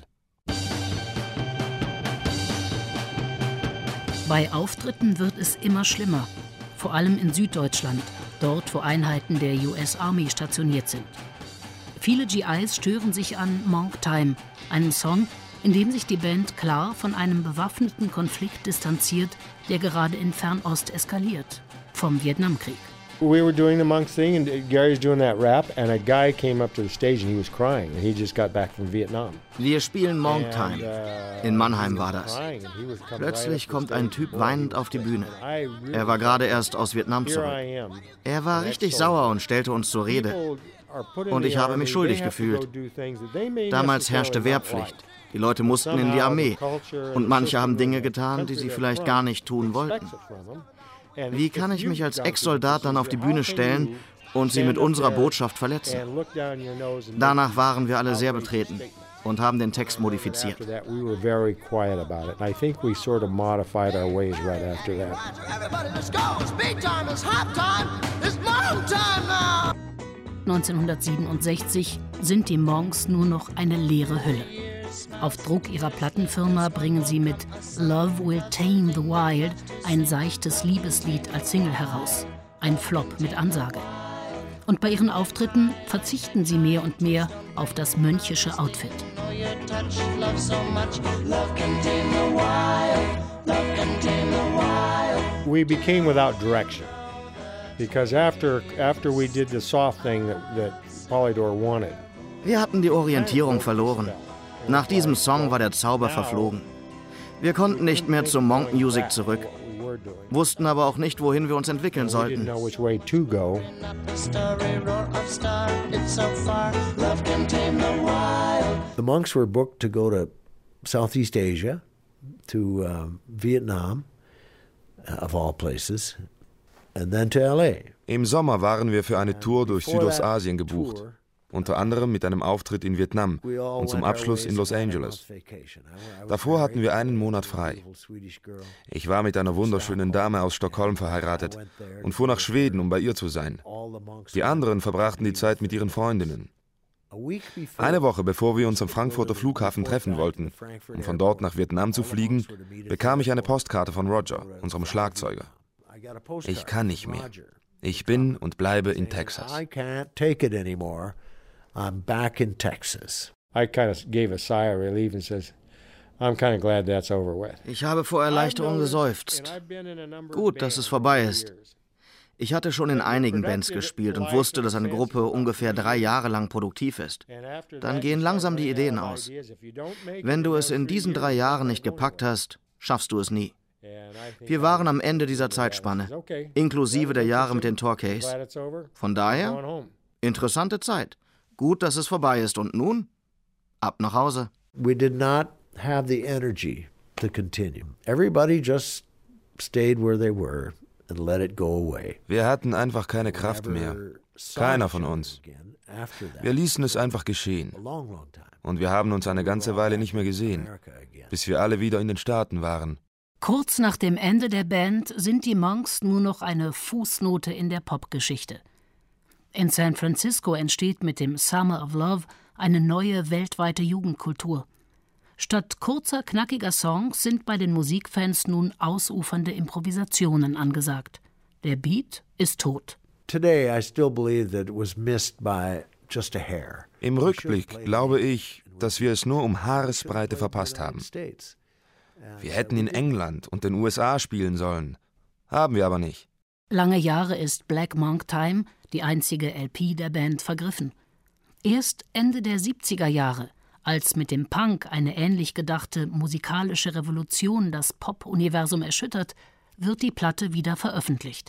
Bei Auftritten wird es immer schlimmer, vor allem in Süddeutschland, dort wo Einheiten der U S Army stationiert sind. Viele G Is stören sich an Monk Time, einem Song, in dem sich die Band klar von einem bewaffneten Konflikt distanziert, der gerade in Fernost eskaliert, vom Vietnamkrieg. We were doing the Monks thing and Gary's doing that rap and a guy came up to the stage and he was crying and he just got back from Vietnam. Wir spielen Monk Time. In Mannheim war das. Plötzlich kommt ein Typ weinend auf die Bühne. Er war gerade erst aus Vietnam zurück. Er war richtig sauer und stellte uns zur Rede. Und ich habe mich schuldig gefühlt. Damals herrschte Wehrpflicht. Die Leute mussten in die Armee. Und manche haben Dinge getan, die sie vielleicht gar nicht tun wollten. Wie kann ich mich als Ex-Soldat dann auf die Bühne stellen und sie mit unserer Botschaft verletzen? Danach waren wir alle sehr betreten und haben den Text modifiziert. neunzehnhundertsiebenundsechzig sind die Monks nur noch eine leere Hülle. Auf Druck ihrer Plattenfirma bringen sie mit Love Will Tame the Wild ein seichtes Liebeslied als Single heraus. Ein Flop mit Ansage. Und bei ihren Auftritten verzichten sie mehr und mehr auf das mönchische Outfit. We became without direction. Because after, after we did the soft thing that, that Polydor wanted. Wir hatten die Orientierung verloren. Nach diesem Song war der Zauber verflogen. Wir konnten nicht mehr zur Monk Music zurück, wussten aber auch nicht, wohin wir uns entwickeln sollten. The Monks were booked to go to Southeast Asia, to uh, Vietnam, of all places, and then to L A. Im Sommer waren wir für eine Tour durch Südostasien gebucht. Unter anderem mit einem Auftritt in Vietnam und zum Abschluss in Los Angeles. Davor hatten wir einen Monat frei. Ich war mit einer wunderschönen Dame aus Stockholm verheiratet und fuhr nach Schweden, um bei ihr zu sein. Die anderen verbrachten die Zeit mit ihren Freundinnen. Eine Woche bevor wir uns am Frankfurter Flughafen treffen wollten, um von dort nach Vietnam zu fliegen, bekam ich eine Postkarte von Roger, unserem Schlagzeuger. Ich kann nicht mehr. Ich bin und bleibe in Texas. I can't take it anymore. I'm back in Texas. I kind of gave a sigh of relief and says, I'm kind of glad that's over with. Ich habe vor Erleichterung geseufzt. Gut, dass es vorbei ist. Ich hatte schon in einigen Bands gespielt und wusste, dass eine Gruppe ungefähr drei Jahre lang produktiv ist. Dann gehen langsam die Ideen aus. Wenn du es in diesen drei Jahren nicht gepackt hast, schaffst du es nie. Wir waren am Ende dieser Zeitspanne, inklusive der Jahre mit den Torquays. Von daher, interessante Zeit. Gut, dass es vorbei ist. Und nun, ab nach Hause. We did not have the energy to continue. Everybody just stayed where they were and let it go away. Wir hatten einfach keine Kraft mehr. Keiner von uns. Wir ließen es einfach geschehen. Und wir haben uns eine ganze Weile nicht mehr gesehen, bis wir alle wieder in den Staaten waren. Kurz nach dem Ende der Band sind die Monks nur noch eine Fußnote in der Popgeschichte. In San Francisco entsteht mit dem Summer of Love eine neue weltweite Jugendkultur. Statt kurzer, knackiger Songs sind bei den Musikfans nun ausufernde Improvisationen angesagt. Der Beat ist tot. Today I still believe that it was missed by just a hair. Im Rückblick glaube ich, dass wir es nur um Haaresbreite verpasst haben. Wir hätten in England und den U S A spielen sollen. Haben wir aber nicht. Lange Jahre ist Black Monk Time, die einzige L P der Band, vergriffen. Erst Ende der siebziger Jahre, als mit dem Punk eine ähnlich gedachte musikalische Revolution das Pop-Universum erschüttert, wird die Platte wieder veröffentlicht.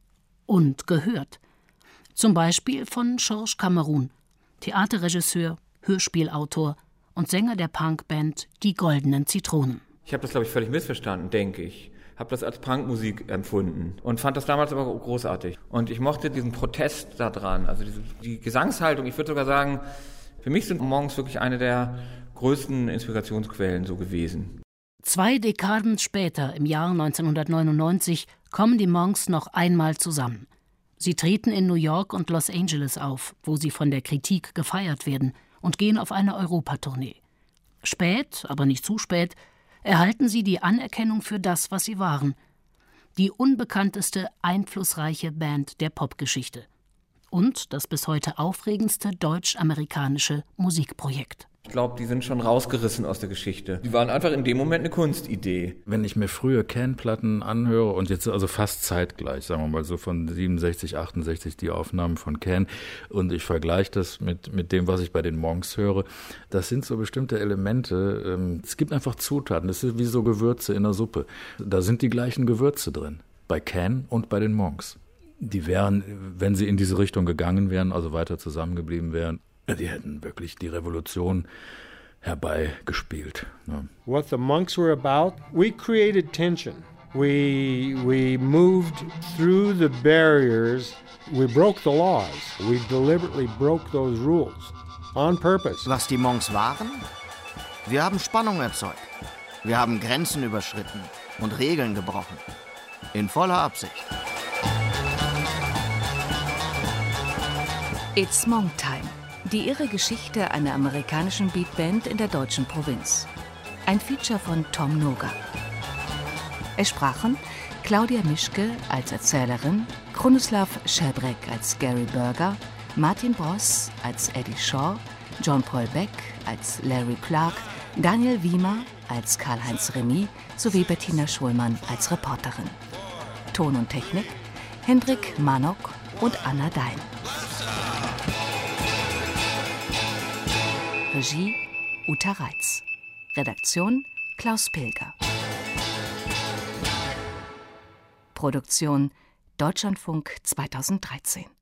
Und gehört. Zum Beispiel von Georges Cameron, Theaterregisseur, Hörspielautor und Sänger der Punkband Die Goldenen Zitronen. Ich habe das, glaube ich, völlig missverstanden, denke ich. Habe das als Punkmusik empfunden und fand das damals aber großartig. Und ich mochte diesen Protest da dran, also diese, die Gesangshaltung. Ich würde sogar sagen, für mich sind Monks wirklich eine der größten Inspirationsquellen so gewesen. Zwei Dekaden später, im Jahr neunzehnhundertneunundneunzig, kommen die Monks noch einmal zusammen. Sie treten in New York und Los Angeles auf, wo sie von der Kritik gefeiert werden, und gehen auf eine Europatournee. Spät, aber nicht zu spät, erhalten sie die Anerkennung für das, was sie waren. Die unbekannteste, einflussreiche Band der Popgeschichte. Und das bis heute aufregendste deutsch-amerikanische Musikprojekt. Ich glaube, die sind schon rausgerissen aus der Geschichte. Die waren einfach in dem Moment eine Kunstidee. Wenn ich mir frühe Can-Platten anhöre und jetzt also fast zeitgleich, sagen wir mal so von siebenundsechzig, achtundsechzig die Aufnahmen von Can und ich vergleiche das mit, mit dem, was ich bei den Monks höre, das sind so bestimmte Elemente. Es gibt einfach Zutaten, das ist wie so Gewürze in der Suppe. Da sind die gleichen Gewürze drin, bei Can und bei den Monks. Die wären, wenn sie in diese Richtung gegangen wären, also weiter zusammengeblieben wären, die hätten wirklich die Revolution herbeigespielt. Ne? What the Monks were about, we created tension. We, we moved through the barriers. We broke the laws. We deliberately broke those rules. On purpose. Was die Monks waren? Wir haben Spannung erzeugt. Wir haben Grenzen überschritten und Regeln gebrochen. In voller Absicht. It's Monk Time. Die irre Geschichte einer amerikanischen Beatband in der deutschen Provinz. Ein Feature von Tom Noga. Es sprachen Claudia Mischke als Erzählerin, Krunoslav Schebrek als Gary Berger, Martin Bross als Eddie Shaw, John Paul Beck als Larry Clark, Daniel Wiemer als Karl-Heinz Remy sowie Bettina Schulmann als Reporterin. Ton und Technik Hendrik Manok und Anna Dein. Regie Uta Reitz. Redaktion Klaus Pilger. Produktion Deutschlandfunk zweitausenddreizehn.